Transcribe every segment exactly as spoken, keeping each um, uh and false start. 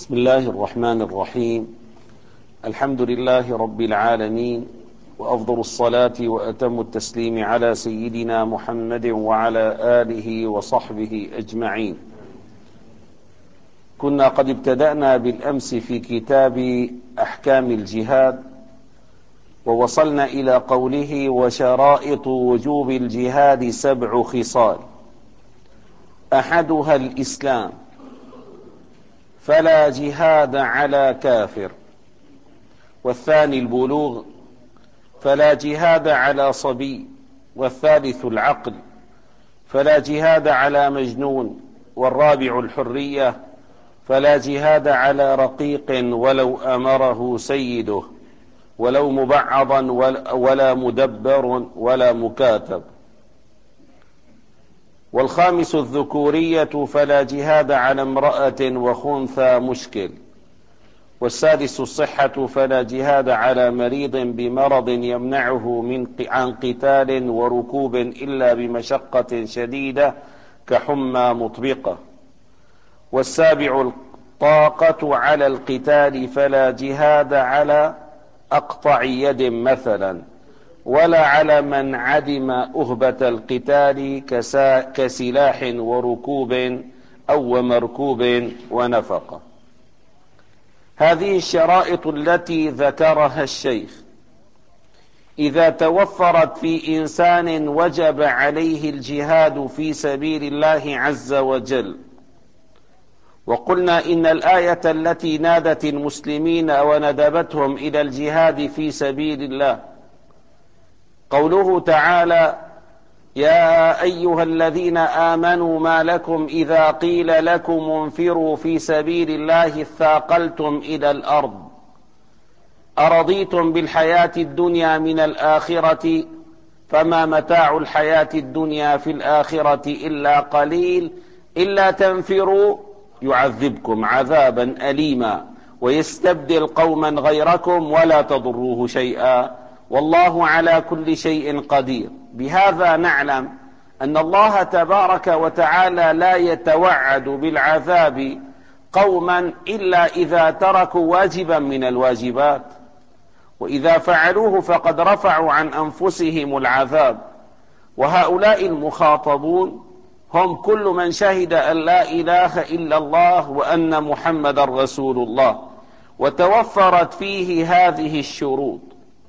بسم الله الرحمن الرحيم. الحمد لله رب العالمين، وأفضل الصلاة وأتم التسليم على سيدنا محمد وعلى آله وصحبه أجمعين. كنا قد ابتدأنا بالأمس في كتاب أحكام الجهاد، ووصلنا إلى قوله: وشرائط وجوب الجهاد سبع خصال، أحدها الإسلام، فلا جهاد على كافر، والثاني البلوغ، فلا جهاد على صبي، والثالث العقل، فلا جهاد على مجنون، والرابع الحرية، فلا جهاد على رقيق ولو أمره سيده، ولو مبعضا ولا مدبر ولا مكاتب، والخامس الذكورية، فلا جهاد على امرأة وخنثى مشكل، والسادس الصحة، فلا جهاد على مريض بمرض يمنعه من عن قتال وركوب إلا بمشقة شديدة كحمى مطبقة، والسابع الطاقة على القتال، فلا جهاد على أقطع يد مثلا، ولا على من عدم أهبة القتال كسلاح وركوب أو مركوب ونفقة. هذه الشرائط التي ذكرها الشيخ إذا توفرت في إنسان وجب عليه الجهاد في سبيل الله عز وجل. وقلنا إن الآية التي نادت المسلمين وندبتهم إلى الجهاد في سبيل الله قوله تعالى: يا أيها الذين آمنوا ما لكم إذا قيل لكم انفروا في سبيل الله اثاقلتم إلى الأرض أرضيتم بالحياة الدنيا من الآخرة فما متاع الحياة الدنيا في الآخرة إلا قليل إلا تنفروا يعذبكم عذابا أليما ويستبدل قوما غيركم ولا تضروه شيئا والله على كل شيء قدير. بهذا نعلم أن الله تبارك وتعالى لا يتوعد بالعذاب قوما إلا إذا تركوا واجبا من الواجبات، وإذا فعلوه فقد رفعوا عن أنفسهم العذاب. وهؤلاء المخاطبون هم كل من شهد أن لا إله إلا الله وأن محمد رسول الله وتوفرت فيه هذه الشروط.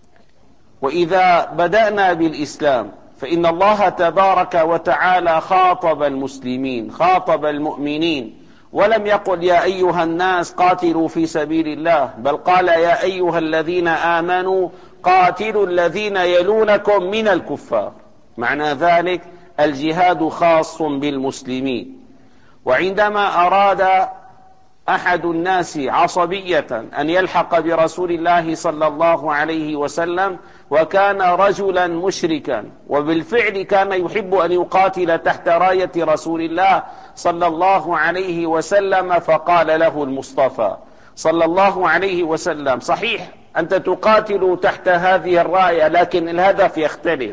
وإذا بدأنا بالإسلام فإن الله تبارك وتعالى خاطب المسلمين، خاطب المؤمنين، ولم يقل يا أيها الناس قاتلوا في سبيل الله، بل قال يا أيها الذين آمنوا قاتلوا الذين يلونكم من الكفار. معنى ذلك الجهاد خاص بالمسلمين. وعندما أراد أحد الناس عصبية أن يلحق برسول الله صلى الله عليه وسلم وكان رجلا مشركا وبالفعل كان يحب أن يقاتل تحت راية رسول الله صلى الله عليه وسلم، فقال له المصطفى صلى الله عليه وسلم: صحيح أنت تقاتل تحت هذه الراية لكن الهدف يختلف،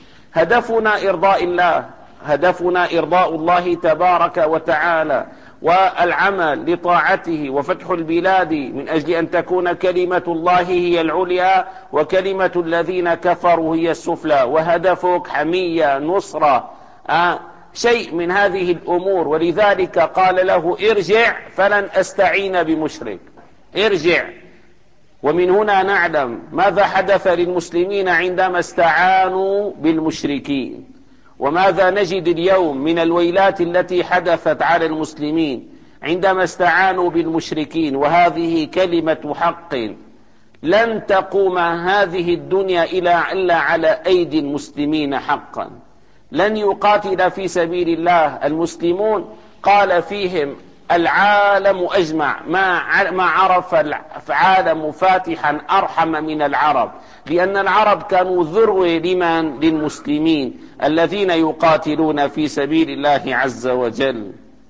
هدفنا إرضاء الله، هدفنا إرضاء الله تبارك وتعالى والعمل لطاعته وفتح البلاد من أجل أن تكون كلمة الله هي العليا وكلمة الذين كفروا هي السفلى، وهدفك حمية نصرة آه شيء من هذه الأمور. ولذلك قال له: ارجع فلن أستعين بمشرك، ارجع. ومن هنا نعلم ماذا حدث للمسلمين عندما استعانوا بالمشركين، وماذا نجد اليوم من الويلات التي حدثت على المسلمين عندما استعانوا بالمشركين. وهذه كلمة حق لن تقوم هذه الدنيا إلا على أيدي المسلمين حقا. لن يقاتل في سبيل الله المسلمون قال فيهم العالم أجمع، ما ما عرف العالم فاتحا أرحم من العرب، لأن العرب كانوا ذروة لمن؟ للمسلمين الذين يقاتلون في سبيل الله عز وجل.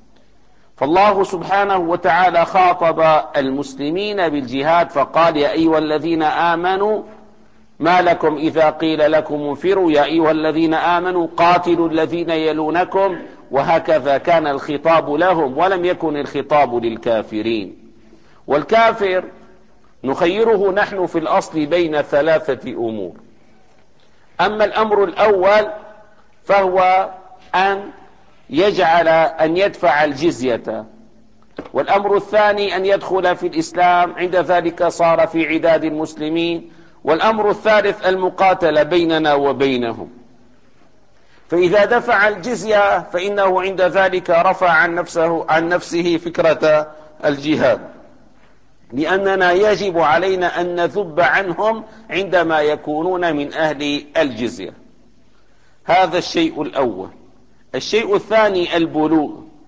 فالله سبحانه وتعالى خاطب المسلمين بالجهاد فقال: يا أيها الذين آمنوا ما لكم إذا قيل لكم انفروا، يا أيها الذين آمنوا قاتلوا الذين يلونكم، وهكذا كان الخطاب لهم ولم يكن الخطاب للكافرين. والكافر نخيره نحن في الأصل بين ثلاثة أمور. أما الأمر الأول فهو أن يجعل أن يدفع الجزية، والأمر الثاني أن يدخل في الإسلام، عند ذلك صار في عداد المسلمين، والأمر الثالث المقاتلة بيننا وبينهم. فإذا دفع الجزية فإنه عند ذلك رفع عن نفسه, عن نفسه فكرة الجهاد، لأننا يجب علينا أن نذب عنهم عندما يكونون من أهل الجزية. هذا الشيء الأول. الشيء الثاني البلوغ.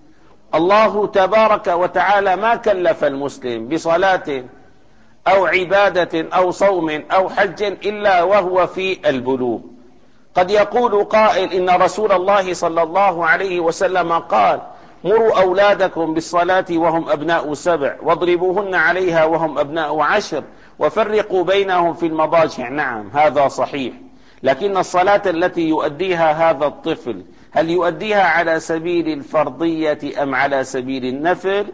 الله تبارك وتعالى ما كلف المسلم بصلاة أو عبادة أو صوم أو حج إلا وهو في البلوغ. قد يقول قائل إن رسول الله صلى الله عليه وسلم قال: مروا أولادكم بالصلاة وهم أبناء سبع، واضربوهن عليها وهم أبناء عشر، وفرقوا بينهم في المضاجع. نعم، هذا صحيح، لكن الصلاة التي يؤديها هذا الطفل هل يؤديها على سبيل الفرضية أم على سبيل النفل؟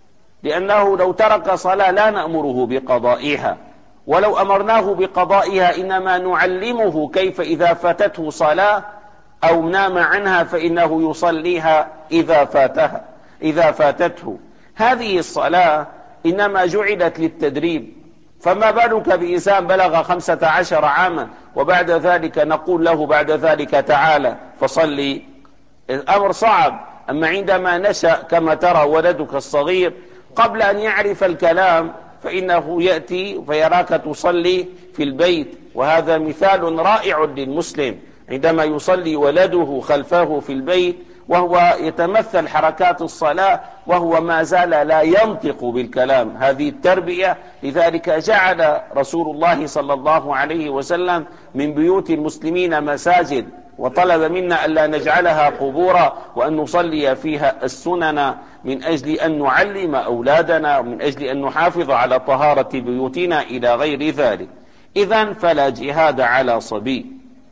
لأنه لو ترك صلاة لا نأمره بقضائها، ولو أمرناه بقضائها إنما نعلمه كيف إذا فاتته صلاة أو نام عنها فإنه يصليها إذا فاتها إذا فاتته. هذه الصلاة إنما جعلت للتدريب، فما بالك بإنسان بلغ خمسة عشر عاما وبعد ذلك نقول له بعد ذلك تعالى فصلي؟ الأمر صعب. أما عندما نشأ كما ترى ولدك الصغير قبل أن يعرف الكلام فإنه يأتي فيراك تصلي في البيت، وهذا مثال رائع للمسلم عندما يصلي ولده خلفه في البيت وهو يتمثل حركات الصلاة وهو ما زال لا ينطق بالكلام. هذه التربية. لذلك جعل رسول الله صلى الله عليه وسلم من بيوت المسلمين مساجد، وطلب منا ألا نجعلها قبورا وأن نصلي فيها السنن من أجل أن نعلم أولادنا ومن أجل أن نحافظ على طهارة بيوتنا إلى غير ذلك. إذن فلا جهاد على صبي.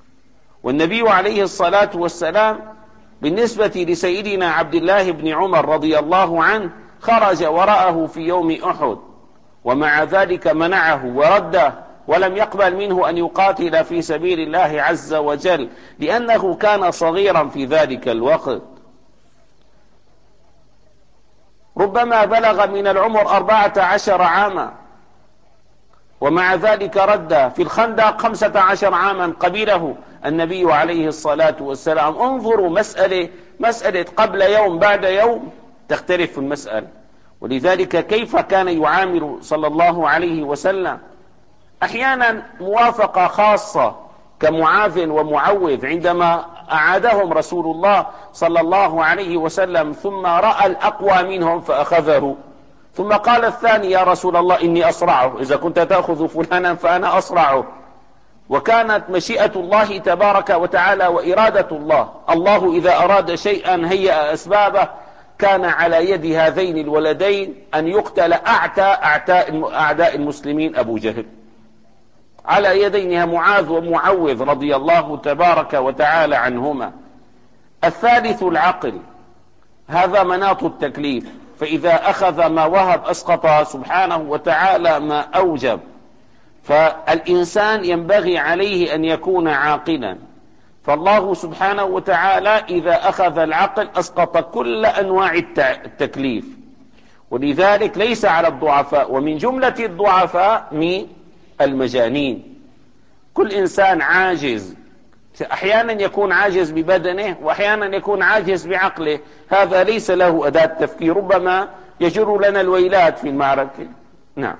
والنبي عليه الصلاة والسلام بالنسبة لسيدنا عبد الله بن عمر رضي الله عنه خرج وراءه في يوم أحد، ومع ذلك منعه ورده ولم يقبل منه أن يقاتل في سبيل الله عز وجل، لأنه كان صغيرا في ذلك الوقت، ربما بلغ من العمر أربعة عشر عاما، ومع ذلك رد. في الخندق خمسة عشر عاما قبله النبي عليه الصلاة والسلام. انظروا، مسألة مسألة قبل يوم بعد يوم تختلف المسألة. ولذلك كيف كان يعامل صلى الله عليه وسلم؟ أحيانا موافقة خاصة كمعاذ ومعوذ عندما أعادهم رسول الله صلى الله عليه وسلم ثم رأى الأقوى منهم فأخذه، ثم قال الثاني: يا رسول الله إني أصرعه، إذا كنت تأخذ فلانا فأنا أصرعه. وكانت مشيئة الله تبارك وتعالى وإرادة الله، الله إذا أراد شيئا هيأ أسبابه. كان على يد هذين الولدين أن يقتل أعتى أعداء المسلمين أبو جهل، على يدينها معاذ ومعوذ رضي الله تبارك وتعالى عنهما. الثالث العقل، هذا مناط التكليف، فإذا أخذ ما وهب أسقط سبحانه وتعالى ما أوجب. فالإنسان ينبغي عليه أن يكون عاقلا، فالله سبحانه وتعالى إذا أخذ العقل أسقط كل أنواع التكليف. ولذلك ليس على الضعفاء، ومن جملة الضعفاء من المجانين. كل إنسان عاجز، أحيانا يكون عاجز ببدنه وأحيانا يكون عاجز بعقله، هذا ليس له أداة تفكير، ربما يجر لنا الويلات في المعركة. نعم.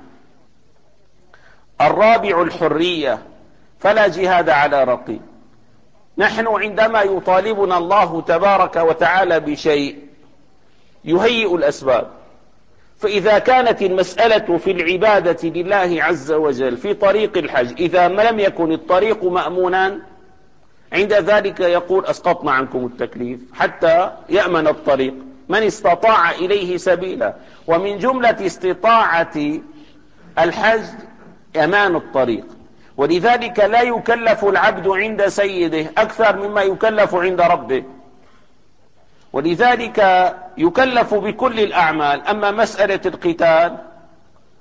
الرابع الحرية، فلا جهاد على رقيب. نحن عندما يطالبنا الله تبارك وتعالى بشيء يهيئ الأسباب، فإذا كانت المسألة في العبادة لله عز وجل في طريق الحج، إذا ما لم يكن الطريق مأمونا عند ذلك يقول أسقطنا عنكم التكليف حتى يأمن الطريق. من استطاع إليه سبيلا، ومن جملة استطاعة الحج أمان الطريق. ولذلك لا يكلف العبد عند سيده أكثر مما يكلف عند ربه، ولذلك يكلف بكل الأعمال. أما مسألة القتال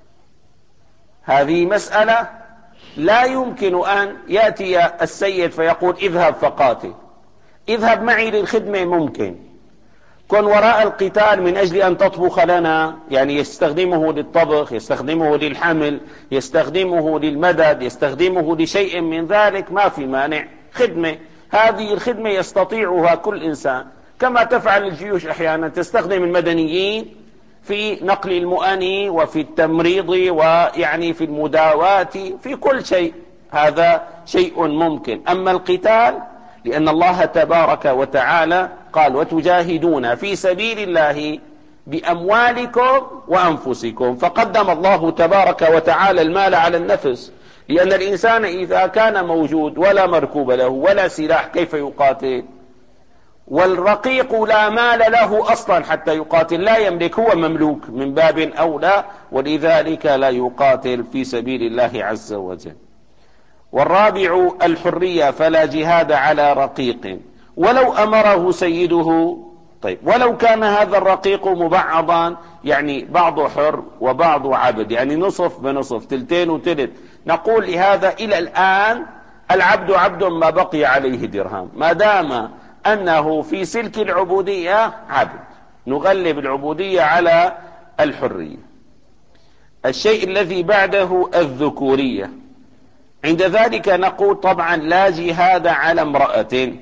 هذه مسألة لا يمكن أن يأتي السيد فيقول اذهب فقاتل، اذهب معي للخدمة ممكن، كن وراء القتال من أجل أن تطبخ لنا، يعني يستخدمه للطبخ، يستخدمه للحمل، يستخدمه للمدد، يستخدمه لشيء من ذلك، ما في مانع. خدمة، هذه الخدمة يستطيعها كل إنسان، كما تفعل الجيوش أحيانا، تستخدم المدنيين في نقل المؤن وفي التمريض ويعني في المداواة في كل شيء، هذا شيء ممكن. أما القتال لأن الله تبارك وتعالى قال وتجاهدون في سبيل الله بأموالكم وأنفسكم، فقدم الله تبارك وتعالى المال على النفس، لأن الإنسان إذا كان موجود ولا مركوب له ولا سلاح كيف يقاتل؟ والرقيق لا مال له أصلا حتى يقاتل، لا يملك، هو مملوك من باب أولى، ولذلك لا يقاتل في سبيل الله عز وجل. والرابع الحرية، فلا جهاد على رقيق ولو أمره سيده. طيب ولو كان هذا الرقيق مبعضا، يعني بعض حر وبعض عبد، يعني نصف بنصف، تلتين وتلت، نقول لهذا إلى الآن العبد عبد ما بقي عليه درهم، ما دام أنه في سلك العبودية عبد، نغلب العبودية على الحرية. الشيء الذي بعده الذكورية، عند ذلك نقول طبعا لا جهاد على امرأة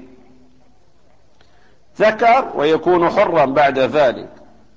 ذكر ويكون حرا بعد ذلك،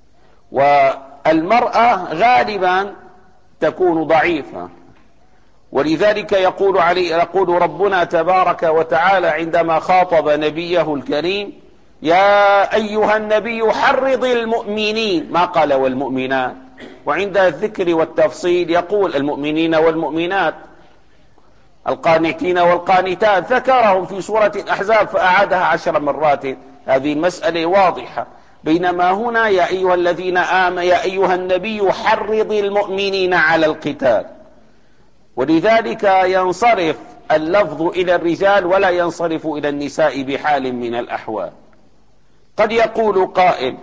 والمرأة غالبا تكون ضعيفة، ولذلك يقول عليه يقول ربنا تبارك وتعالى عندما خاطب نبيه الكريم يا أيها النبي حرض المؤمنين، ما قال والمؤمنات، وعند الذكر والتفصيل يقول المؤمنين والمؤمنات، القانتين والقانتات، ذكرهم في سورة الأحزاب فأعادها عشر مرات، هذه المسألة واضحة. بينما هنا يا أيها الذين آمنوا يا أيها النبي حرض المؤمنين على القتال، ولذلك ينصرف اللفظ إلى الرجال ولا ينصرف إلى النساء بحال من الأحوال. قد يقول قائل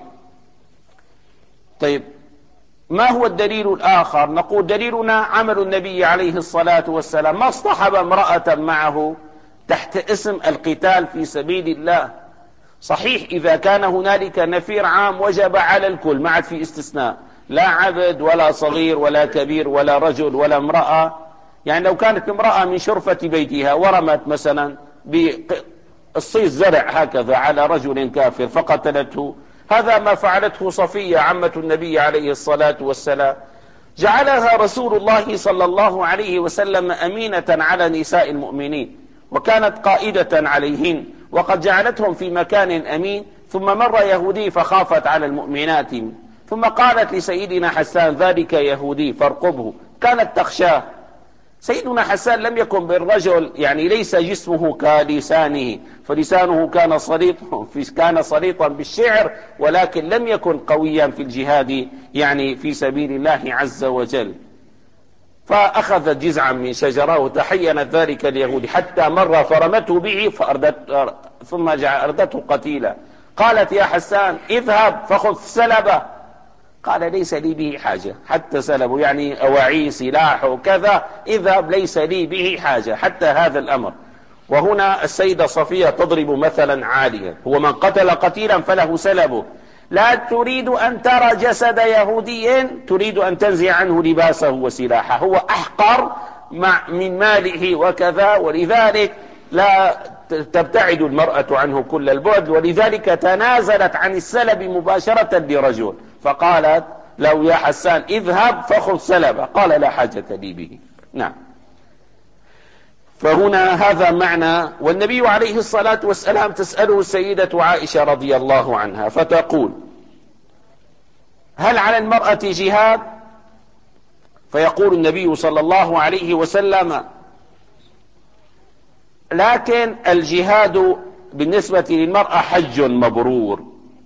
طيب ما هو الدليل الآخر؟ نقول دليلنا عمل النبي عليه الصلاة والسلام، ما اصطحب امرأة معه تحت اسم القتال في سبيل الله. صحيح إذا كان هنالك نفير عام وجب على الكل، ما عاد في استثناء، لا عبد ولا صغير ولا كبير ولا رجل ولا امرأة. يعني لو كانت امرأة من شرفة بيتها ورمت مثلا بالصيص زرع هكذا على رجل كافر فقتلته، هذا ما فعلته صفية عمة النبي عليه الصلاة والسلام، جعلها رسول الله صلى الله عليه وسلم أمينة على نساء المؤمنين، وكانت قائدة عليهن، وقد جعلتهم في مكان أمين. ثم مر يهودي فخافت على المؤمنات، ثم قالت لسيدنا حسان ذلك يهودي فارقبه، كانت تخشاه. سيدنا حسان لم يكن بالرجل، يعني ليس جسمه كلسانه، فلسانه كان صليطا كان صليطا بالشعر، ولكن لم يكن قويا في الجهاد يعني في سبيل الله عز وجل. فأخذت جزعا من شجرة وتحينت ذلك اليهودي حتى مر فرمته به فأردت ثم أردته قتيلا. قالت يا حسان اذهب فخذ سلبه، قال ليس لي به حاجة، حتى سلبه يعني أواعي سلاح وكذا، اذهب ليس لي به حاجة حتى هذا الأمر. وهنا السيدة صفية تضرب مثلا عاليا، هو من قتل قتيلا فله سلبه، لا تريد أن ترى جسد يهودي، تريد أن تنزع عنه لباسه وسلاحه، هو أحقر مع من ماله وكذا، ولذلك لا تبتعد المرأة عنه كل البعد، ولذلك تنازلت عن السلب مباشرة لرجل، فقالت لو يا حسان اذهب فخذ سلبه، قال لا حاجة لي به. نعم. فهنا هذا معنى. والنبي عليه الصلاة والسلام تسأله السيدة عائشة رضي الله عنها فتقول هل على المرأة جهاد؟ فيقول النبي صلى الله عليه وسلم لكن الجهاد بالنسبة للمرأة حج مبرور.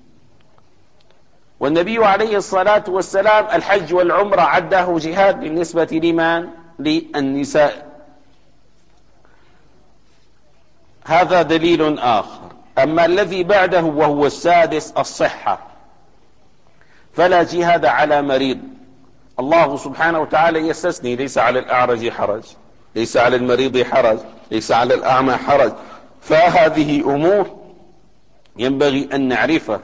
والنبي عليه الصلاة والسلام الحج والعمرة عده جهاد بالنسبة لمن؟ للنساء. هذا دليل آخر. أما الذي بعده وهو السادس الصحة، فلا جهاد على مريض. الله سبحانه وتعالى يستثني: ليس على الأعرج حرج، ليس على المريض حرج، ليس على الأعمى حرج. فهذه أمور ينبغي أن نعرفها.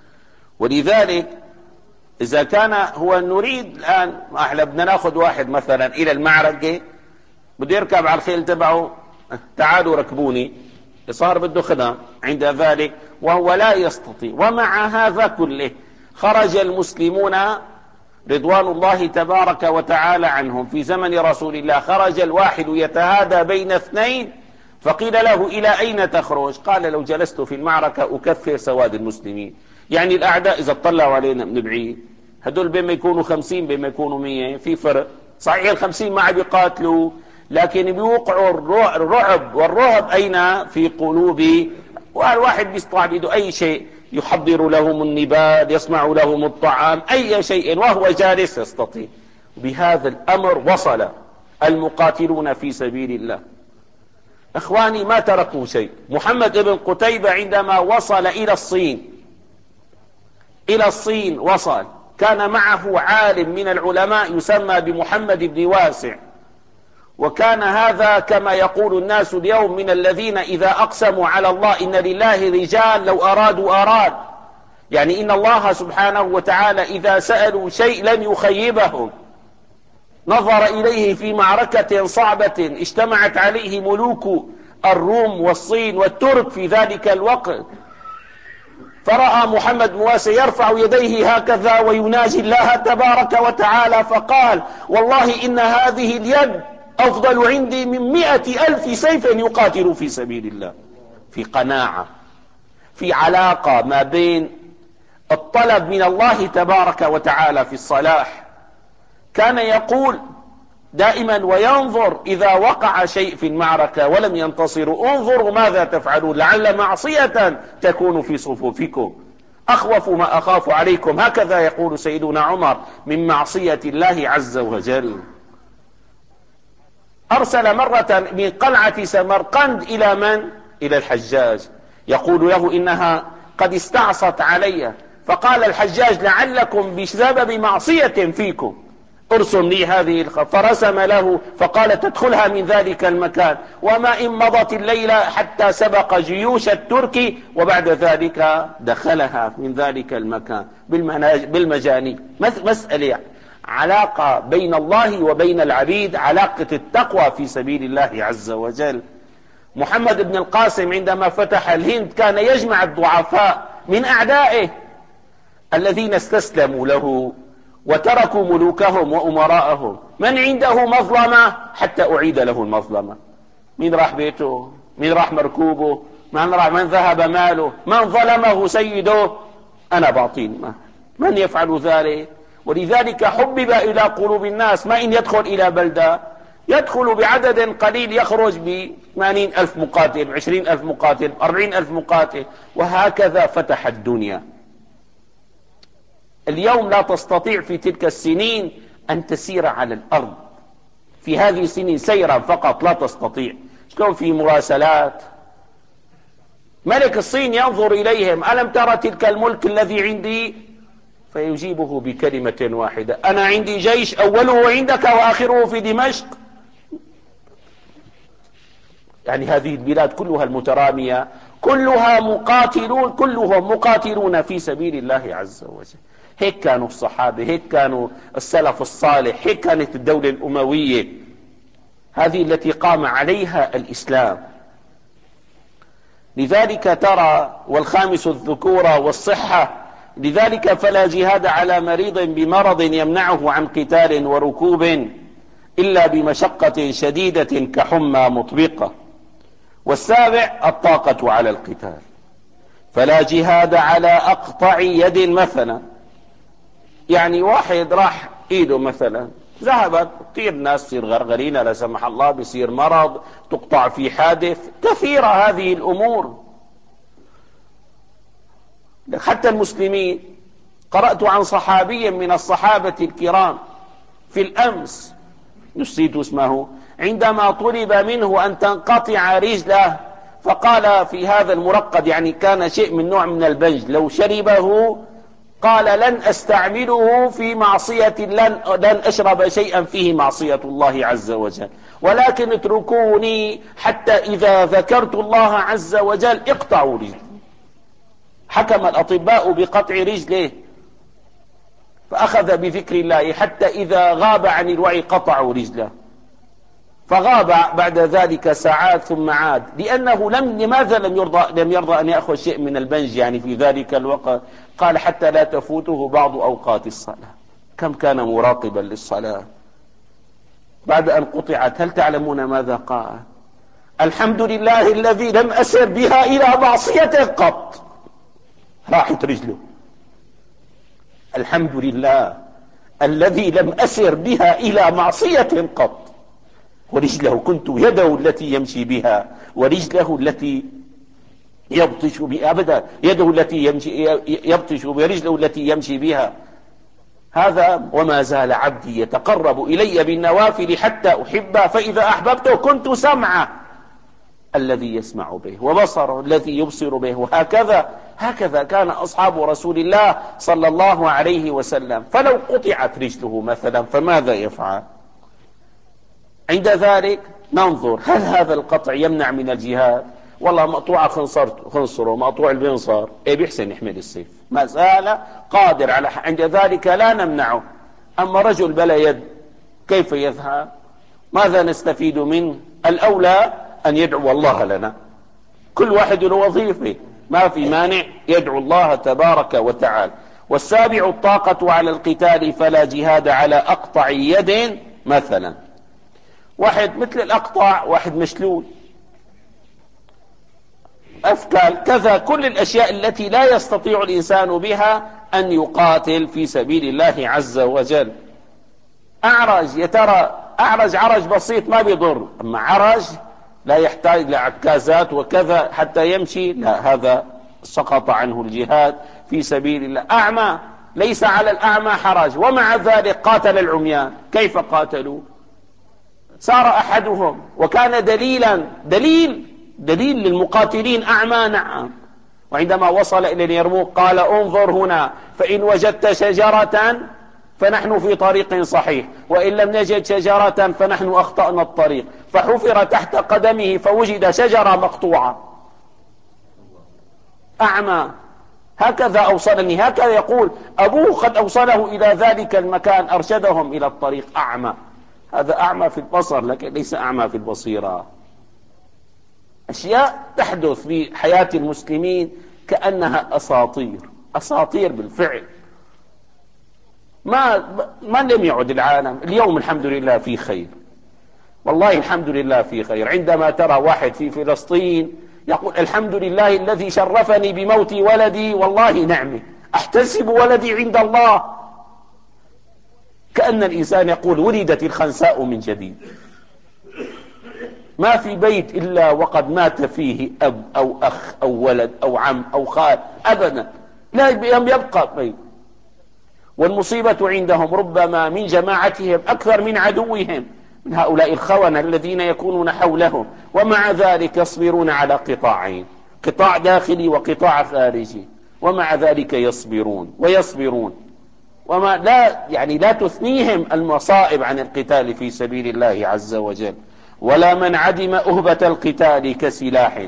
ولذلك إذا كان هو نريد الآن، احنا بدنا ناخذ واحد مثلا إلى المعركة، بده يركب على الخيل تبعه، تعالوا ركبوني، صار بده خدام عند ذلك وهو لا يستطيع. ومع هذا كله خرج المسلمون رضوان الله تبارك وتعالى عنهم في زمن رسول الله، خرج الواحد يتهادى بين اثنين، فقيل له: إلى أين تخرج؟ قال: لو جلست في المعركة أكثر سواد المسلمين. يعني الأعداء إذا اطلعوا علينا من بعيد، هدول بما يكونوا خمسين بما يكونوا مية، في فرق. صحيح الخمسين ما عم بيقاتلوا، لكن بيوقعوا الرعب والرهب أين؟ في قلوب. والواحد بيستطيع بيده أي شيء، يحضر لهم النبال، يصنع لهم الطعام، أي شيء وهو جالس يستطيع. بهذا الأمر وصل المقاتلون في سبيل الله. إخواني ما تركوا شيء. محمد بن قتيبة عندما وصل إلى الصين، إلى الصين وصل، كان معه عالم من العلماء يسمى بمحمد بن واسع، وكان هذا كما يقول الناس اليوم من الذين إذا أقسموا على الله إن لله رجال لو أرادوا أراد، يعني إن الله سبحانه وتعالى إذا سألوا شيء لن يخيبهم. نظر إليه في معركة صعبة اجتمعت عليه ملوك الروم والصين والترك في ذلك الوقت، فرأى محمد مواسى يرفع يديه هكذا ويناجي الله تبارك وتعالى، فقال: والله إن هذه اليد أفضل عندي من مئة ألف سيف يقاتل في سبيل الله. في قناعة، في علاقة ما بين الطلب من الله تبارك وتعالى في الصلاح. كان يقول دائما وينظر إذا وقع شيء في المعركة ولم ينتصروا: انظروا ماذا تفعلون لعل معصية تكون في صفوفكم، أخوف ما أخاف عليكم، هكذا يقول سيدنا عمر، من معصية الله عز وجل. أرسل مرة من قلعة سمرقند إلى من؟ إلى الحجاج، يقول له: إنها قد استعصت علي. فقال الحجاج: لعلكم بسبب معصية فيكم، ارسم لي هذه الخط. فرسم له فقال: تدخلها من ذلك المكان. وما إن مضت الليلة حتى سبق جيوش الترك، وبعد ذلك دخلها من ذلك المكان بالمجاني. مسألة علاقة بين الله وبين العبيد، علاقة التقوى في سبيل الله عز وجل. محمد بن القاسم عندما فتح الهند كان يجمع الضعفاء من أعدائه الذين استسلموا له وتركوا ملوكهم وأمراءهم. من عنده مظلمة حتى أعيد له المظلمة. من راح بيته؟ من راح مركوبه؟ من راح؟ من ذهب ماله؟ من ظلمه سيده؟ أنا بعطين. من يفعل ذلك؟ ولذلك حبب إلى قلوب الناس. ما إن يدخل إلى بلدة يدخل بعدد قليل، يخرج بثمانين ألف مقاتل، عشرين ألف مقاتل، أربعين ألف مقاتل، وهكذا فتح الدنيا. اليوم لا تستطيع في تلك السنين أن تسير على الأرض، في هذه السنين سيرا فقط لا تستطيع. شلون في مراسلات؟ ملك الصين ينظر إليهم: ألم ترى تلك الملك الذي عندي؟ فيجيبه بكلمة واحدة: أنا عندي جيش أوله عندك وآخره في دمشق. يعني هذه البلاد كلها المترامية كلها مقاتلون، كلهم مقاتلون في سبيل الله عز وجل. هيك كانوا الصحابة، هيك كانوا السلف الصالح، هيك كانت الدولة الأموية، هذه التي قام عليها الإسلام. لذلك ترى، والخامس الذكورة والصحة، لذلك فلا جهاد على مريض بمرض يمنعه عن قتال وركوب إلا بمشقة شديدة كحمى مطبقة. والسابع الطاقة على القتال، فلا جهاد على أقطع يد مثلا. يعني واحد راح ايده مثلا ذهبت، كثير ناس تصير غرغرين لا سمح الله، بيصير مرض، تقطع في حادث، كثيرة هذه الأمور. حتى المسلمين، قرأت عن صحابي من الصحابة الكرام في الأمس نسيت اسمه، عندما طلب منه أن تنقطع رجله فقال في هذا المرقد، يعني كان شيء من نوع من البنج، لو شربه قال لن أستعمله في معصية، لن, لن أشرب شيئا فيه معصية الله عز وجل، ولكن اتركوني حتى إذا ذكرت الله عز وجل اقطعوا رجلي. حكم الأطباء بقطع رجله، فأخذ بذكر الله حتى إذا غاب عن الوعي قطعوا رجله، فغاب بعد ذلك ساعات ثم عاد، لأنه لم لماذا لم يرضى لم يرضى أن يأخذ شيء من البنج يعني في ذلك الوقت؟ قال حتى لا تفوته بعض أوقات الصلاة. كم كان مراقبا للصلاة. بعد أن قطعت هل تعلمون ماذا قال؟ الحمد لله الذي لم أسر بها إلى معصية قط. راحت رجله. الحمد لله الذي لم أسر بها إلى معصية قط. ورجله كنت يده التي يمشي بها، ورجله التي يبطش بها أبدا، يده التي يمشي يبطش بها، رجله التي يمشي بها. هذا وما زال عبدي يتقرب إلي بالنوافل حتى أحبه، فإذا أحببته كنت سمعه الذي يسمع به، وبصره الذي يبصر به. وهكذا هكذا كان أصحاب رسول الله صلى الله عليه وسلم. فلو قطعت رجله مثلا فماذا يفعل؟ عند ذلك ننظر هل هذا القطع يمنع من الجهاد؟ والله مقطوعة خنصر خنصره، مقطوع البنصر، ايه بيحسن يحمل السيف، ما زال قادر على. عند ذلك لا نمنعه. أما رجل بلا يد كيف يذهب؟ ماذا نستفيد منه؟ الأولى أن يدعو الله لنا، كل واحد له وظيفة، ما في مانع يدعو الله تبارك وتعالى. والسابع الطاقة على القتال، فلا جهاد على أقطع يد مثلا. واحد مثل الأقطع، واحد مشلول، أفكال كذا، كل الأشياء التي لا يستطيع الإنسان بها أن يقاتل في سبيل الله عز وجل. أعرج، يا ترى أعرج عرج بسيط ما بيضر، أما عرج لا يحتاج لعكازات وكذا حتى يمشي، لا، هذا سقط عنه الجهاد في سبيل الله. أعمى، ليس على الأعمى حرج، ومع ذلك قاتل العميان. كيف قاتلوا؟ صار أحدهم وكان دليلا دليل دليل للمقاتلين أعمى، نعم، وعندما وصل إلى اليرموك قال انظر هنا، فإن وجدت شجرة فنحن في طريق صحيح، وإن لم نجد شجرة فنحن أخطأنا الطريق. فحفر تحت قدمه فوجد شجرة مقطوعة. أعمى. هكذا أوصلني، هكذا يقول أبوه قد أوصله إلى ذلك المكان، أرشدهم إلى الطريق. أعمى، هذا أعمى في البصر لكن ليس أعمى في البصيرة. أشياء تحدث في حياة المسلمين كأنها أساطير، أساطير بالفعل. ما ما لم يعد العالم اليوم الحمد لله في خير، والله الحمد لله في خير. عندما ترى واحد في فلسطين يقول الحمد لله الذي شرفني بموت ولدي، والله نعمة، أحتسب ولدي عند الله. كأن الإنسان يقول ولدت الخنساء من جديد. ما في بيت إلا وقد مات فيه أب أو أخ أو ولد أو عم أو خال، أبدا لا يبقى بيت. والمصيبة عندهم ربما من جماعتهم أكثر من عدوهم، من هؤلاء الخونة الذين يكونون حولهم، ومع ذلك يصبرون على قطاعين، قطاع داخلي وقطاع خارجي، ومع ذلك يصبرون ويصبرون. وما لا يعني لا تثنيهم المصائب عن القتال في سبيل الله عز وجل. ولا من عدم أهبة القتال كسلاح.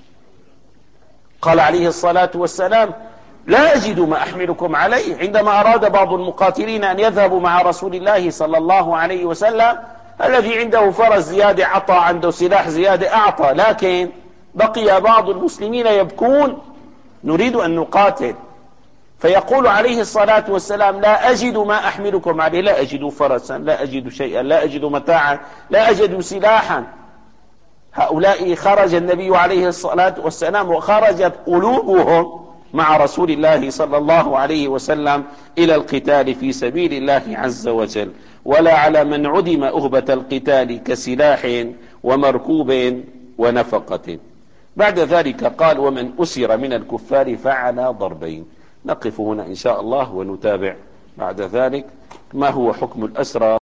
قال عليه الصلاة والسلام لا أجد ما أحملكم عليه. عندما أراد بعض المقاتلين أن يذهبوا مع رسول الله صلى الله عليه وسلم، الذي عنده فرس زيادة أعطى، عنده سلاح زيادة أعطى، لكن بقي بعض المسلمين يبكون نريد أن نقاتل. فيقول عليه الصلاة والسلام لا أجد ما أحملكم عليه، لا أجد فرسا، لا أجد شيئا، لا أجد متاعا، لا أجد سلاحا. هؤلاء خرج النبي عليه الصلاة والسلام وخرجت قلوبهم مع رسول الله صلى الله عليه وسلم إلى القتال في سبيل الله عز وجل. ولا على من عدم أهبة القتال كسلاح ومركوب ونفقة. بعد ذلك قال ومن أسر من الكفار فعلى ضربين. نقف هنا إن شاء الله ونتابع بعد ذلك ما هو حكم الأسرى.